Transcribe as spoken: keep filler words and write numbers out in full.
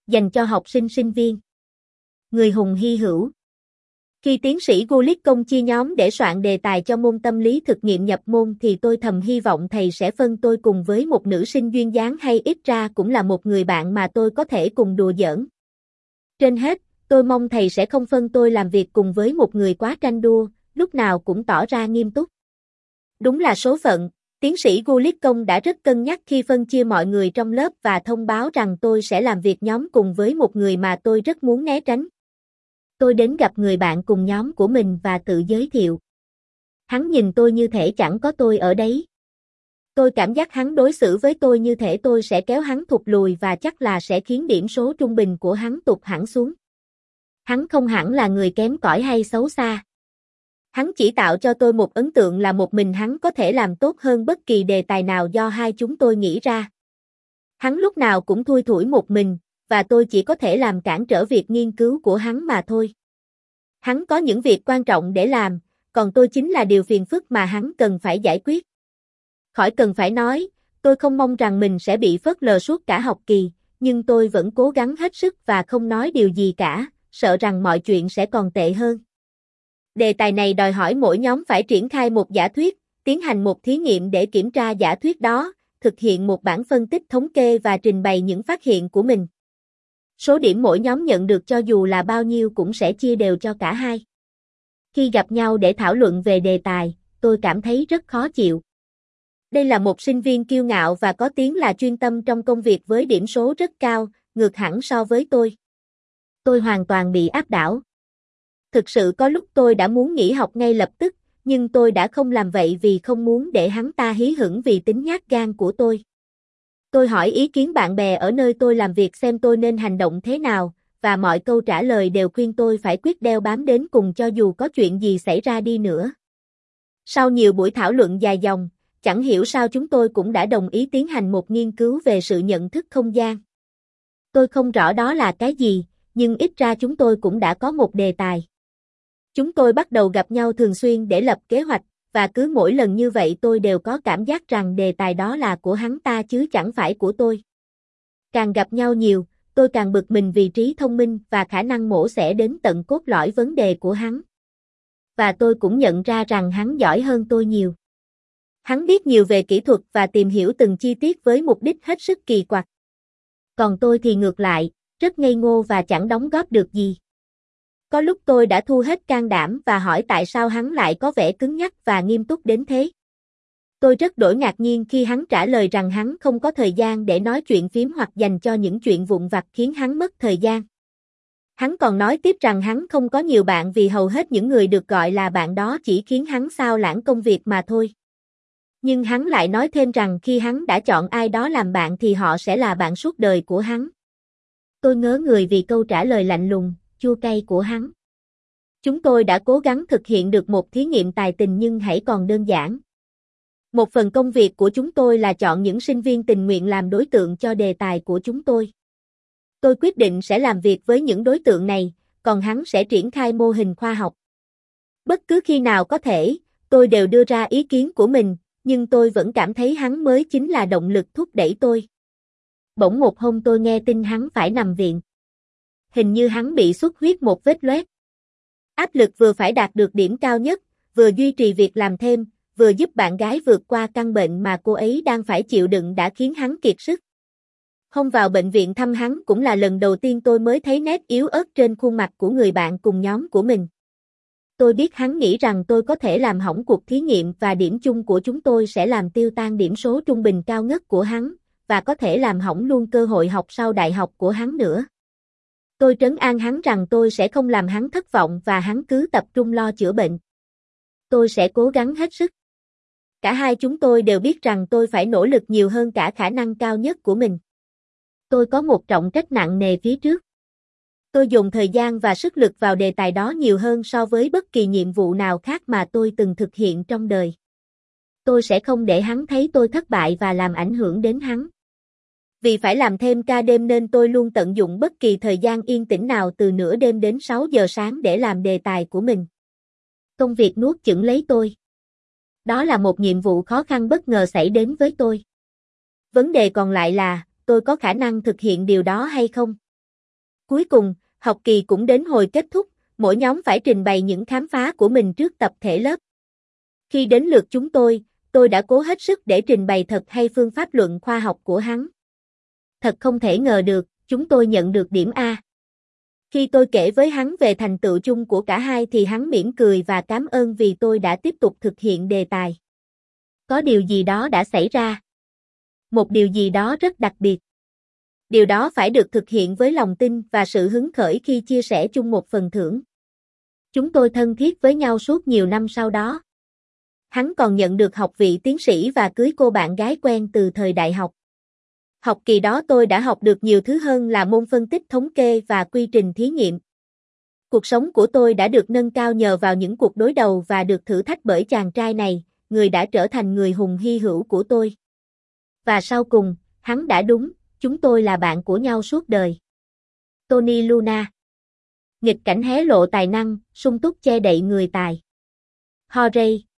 dành cho học sinh sinh viên. Người hùng hy hữu. Khi tiến sĩ Gulick Công chia nhóm để soạn đề tài cho môn tâm lý thực nghiệm nhập môn thì tôi thầm hy vọng thầy sẽ phân tôi cùng với một nữ sinh duyên dáng hay ít ra cũng là một người bạn mà tôi có thể cùng đùa giỡn. Trên hết, tôi mong thầy sẽ không phân tôi làm việc cùng với một người quá tranh đua, lúc nào cũng tỏ ra nghiêm túc. Đúng là số phận, tiến sĩ Gulick Công đã rất cân nhắc khi phân chia mọi người trong lớp và thông báo rằng tôi sẽ làm việc nhóm cùng với một người mà tôi rất muốn né tránh. Tôi đến gặp người bạn cùng nhóm của mình và tự giới thiệu. Hắn nhìn tôi như thể chẳng có tôi ở đấy. Tôi cảm giác hắn đối xử với tôi như thể tôi sẽ kéo hắn thụt lùi và chắc là sẽ khiến điểm số trung bình của hắn tụt hẳn xuống. Hắn không hẳn là người kém cỏi hay xấu xa. Hắn chỉ tạo cho tôi một ấn tượng là một mình hắn có thể làm tốt hơn bất kỳ đề tài nào do hai chúng tôi nghĩ ra. Hắn lúc nào cũng thui thủi một mình, và tôi chỉ có thể làm cản trở việc nghiên cứu của hắn mà thôi. Hắn có những việc quan trọng để làm, còn tôi chính là điều phiền phức mà hắn cần phải giải quyết. Khỏi cần phải nói, tôi không mong rằng mình sẽ bị phớt lờ suốt cả học kỳ, nhưng tôi vẫn cố gắng hết sức và không nói điều gì cả, sợ rằng mọi chuyện sẽ còn tệ hơn. Đề tài này đòi hỏi mỗi nhóm phải triển khai một giả thuyết, tiến hành một thí nghiệm để kiểm tra giả thuyết đó, thực hiện một bản phân tích thống kê và trình bày những phát hiện của mình. Số điểm mỗi nhóm nhận được cho dù là bao nhiêu cũng sẽ chia đều cho cả hai. Khi gặp nhau để thảo luận về đề tài, tôi cảm thấy rất khó chịu. Đây là một sinh viên kiêu ngạo và có tiếng là chuyên tâm trong công việc với điểm số rất cao, ngược hẳn so với tôi. Tôi hoàn toàn bị áp đảo. Thực sự có lúc tôi đã muốn nghỉ học ngay lập tức, nhưng tôi đã không làm vậy vì không muốn để hắn ta hí hửng vì tính nhát gan của tôi. Tôi hỏi ý kiến bạn bè ở nơi tôi làm việc xem tôi nên hành động thế nào, và mọi câu trả lời đều khuyên tôi phải quyết đeo bám đến cùng cho dù có chuyện gì xảy ra đi nữa. Sau nhiều buổi thảo luận dài dòng, chẳng hiểu sao chúng tôi cũng đã đồng ý tiến hành một nghiên cứu về sự nhận thức không gian. Tôi không rõ đó là cái gì, nhưng ít ra chúng tôi cũng đã có một đề tài. Chúng tôi bắt đầu gặp nhau thường xuyên để lập kế hoạch, và cứ mỗi lần như vậy tôi đều có cảm giác rằng đề tài đó là của hắn ta chứ chẳng phải của tôi. Càng gặp nhau nhiều, tôi càng bực mình vì trí thông minh và khả năng mổ xẻ đến tận cốt lõi vấn đề của hắn. Và tôi cũng nhận ra rằng hắn giỏi hơn tôi nhiều. Hắn biết nhiều về kỹ thuật và tìm hiểu từng chi tiết với mục đích hết sức kỳ quặc. Còn tôi thì ngược lại, rất ngây ngô và chẳng đóng góp được gì. Có lúc tôi đã thu hết can đảm và hỏi tại sao hắn lại có vẻ cứng nhắc và nghiêm túc đến thế. Tôi rất đổi ngạc nhiên khi hắn trả lời rằng hắn không có thời gian để nói chuyện phím hoặc dành cho những chuyện vụn vặt khiến hắn mất thời gian. Hắn còn nói tiếp rằng hắn không có nhiều bạn vì hầu hết những người được gọi là bạn đó chỉ khiến hắn xao lãng công việc mà thôi. Nhưng hắn lại nói thêm rằng khi hắn đã chọn ai đó làm bạn thì họ sẽ là bạn suốt đời của hắn. Tôi ngớ người vì câu trả lời lạnh lùng, chua cay của hắn. Chúng tôi đã cố gắng thực hiện được một thí nghiệm tài tình nhưng hãy còn đơn giản. Một phần công việc của chúng tôi là chọn những sinh viên tình nguyện làm đối tượng cho đề tài của chúng tôi. Tôi quyết định sẽ làm việc với những đối tượng này, còn hắn sẽ triển khai mô hình khoa học. Bất cứ khi nào có thể, tôi đều đưa ra ý kiến của mình, nhưng tôi vẫn cảm thấy hắn mới chính là động lực thúc đẩy tôi. Bỗng một hôm tôi nghe tin hắn phải nằm viện. Hình như hắn bị xuất huyết một vết loét. Áp lực vừa phải đạt được điểm cao nhất, vừa duy trì việc làm thêm, vừa giúp bạn gái vượt qua căn bệnh mà cô ấy đang phải chịu đựng đã khiến hắn kiệt sức. Hôm vào bệnh viện thăm hắn cũng là lần đầu tiên tôi mới thấy nét yếu ớt trên khuôn mặt của người bạn cùng nhóm của mình. Tôi biết hắn nghĩ rằng tôi có thể làm hỏng cuộc thí nghiệm và điểm chung của chúng tôi sẽ làm tiêu tan điểm số trung bình cao ngất của hắn, và có thể làm hỏng luôn cơ hội học sau đại học của hắn nữa. Tôi trấn an hắn rằng tôi sẽ không làm hắn thất vọng và hắn cứ tập trung lo chữa bệnh. Tôi sẽ cố gắng hết sức. Cả hai chúng tôi đều biết rằng tôi phải nỗ lực nhiều hơn cả khả năng cao nhất của mình. Tôi có một trọng trách nặng nề phía trước. Tôi dùng thời gian và sức lực vào đề tài đó nhiều hơn so với bất kỳ nhiệm vụ nào khác mà tôi từng thực hiện trong đời. Tôi sẽ không để hắn thấy tôi thất bại và làm ảnh hưởng đến hắn. Vì phải làm thêm ca đêm nên tôi luôn tận dụng bất kỳ thời gian yên tĩnh nào từ nửa đêm đến sáu giờ sáng để làm đề tài của mình. Công việc nuốt chửng lấy tôi. Đó là một nhiệm vụ khó khăn bất ngờ xảy đến với tôi. Vấn đề còn lại là, tôi có khả năng thực hiện điều đó hay không? Cuối cùng, học kỳ cũng đến hồi kết thúc, mỗi nhóm phải trình bày những khám phá của mình trước tập thể lớp. Khi đến lượt chúng tôi, tôi đã cố hết sức để trình bày thật hay phương pháp luận khoa học của hắn. Thật không thể ngờ được, chúng tôi nhận được điểm A. Khi tôi kể với hắn về thành tựu chung của cả hai thì hắn mỉm cười và cảm ơn vì tôi đã tiếp tục thực hiện đề tài. Có điều gì đó đã xảy ra. Một điều gì đó rất đặc biệt. Điều đó phải được thực hiện với lòng tin và sự hứng khởi khi chia sẻ chung một phần thưởng. Chúng tôi thân thiết với nhau suốt nhiều năm sau đó. Hắn còn nhận được học vị tiến sĩ và cưới cô bạn gái quen từ thời đại học. Học kỳ đó tôi đã học được nhiều thứ hơn là môn phân tích thống kê và quy trình thí nghiệm. Cuộc sống của tôi đã được nâng cao nhờ vào những cuộc đối đầu và được thử thách bởi chàng trai này, người đã trở thành người hùng hy hữu của tôi. Và sau cùng, hắn đã đúng, chúng tôi là bạn của nhau suốt đời. Tony Luna. Nghịch cảnh hé lộ tài năng, sung túc che đậy người tài. Horay.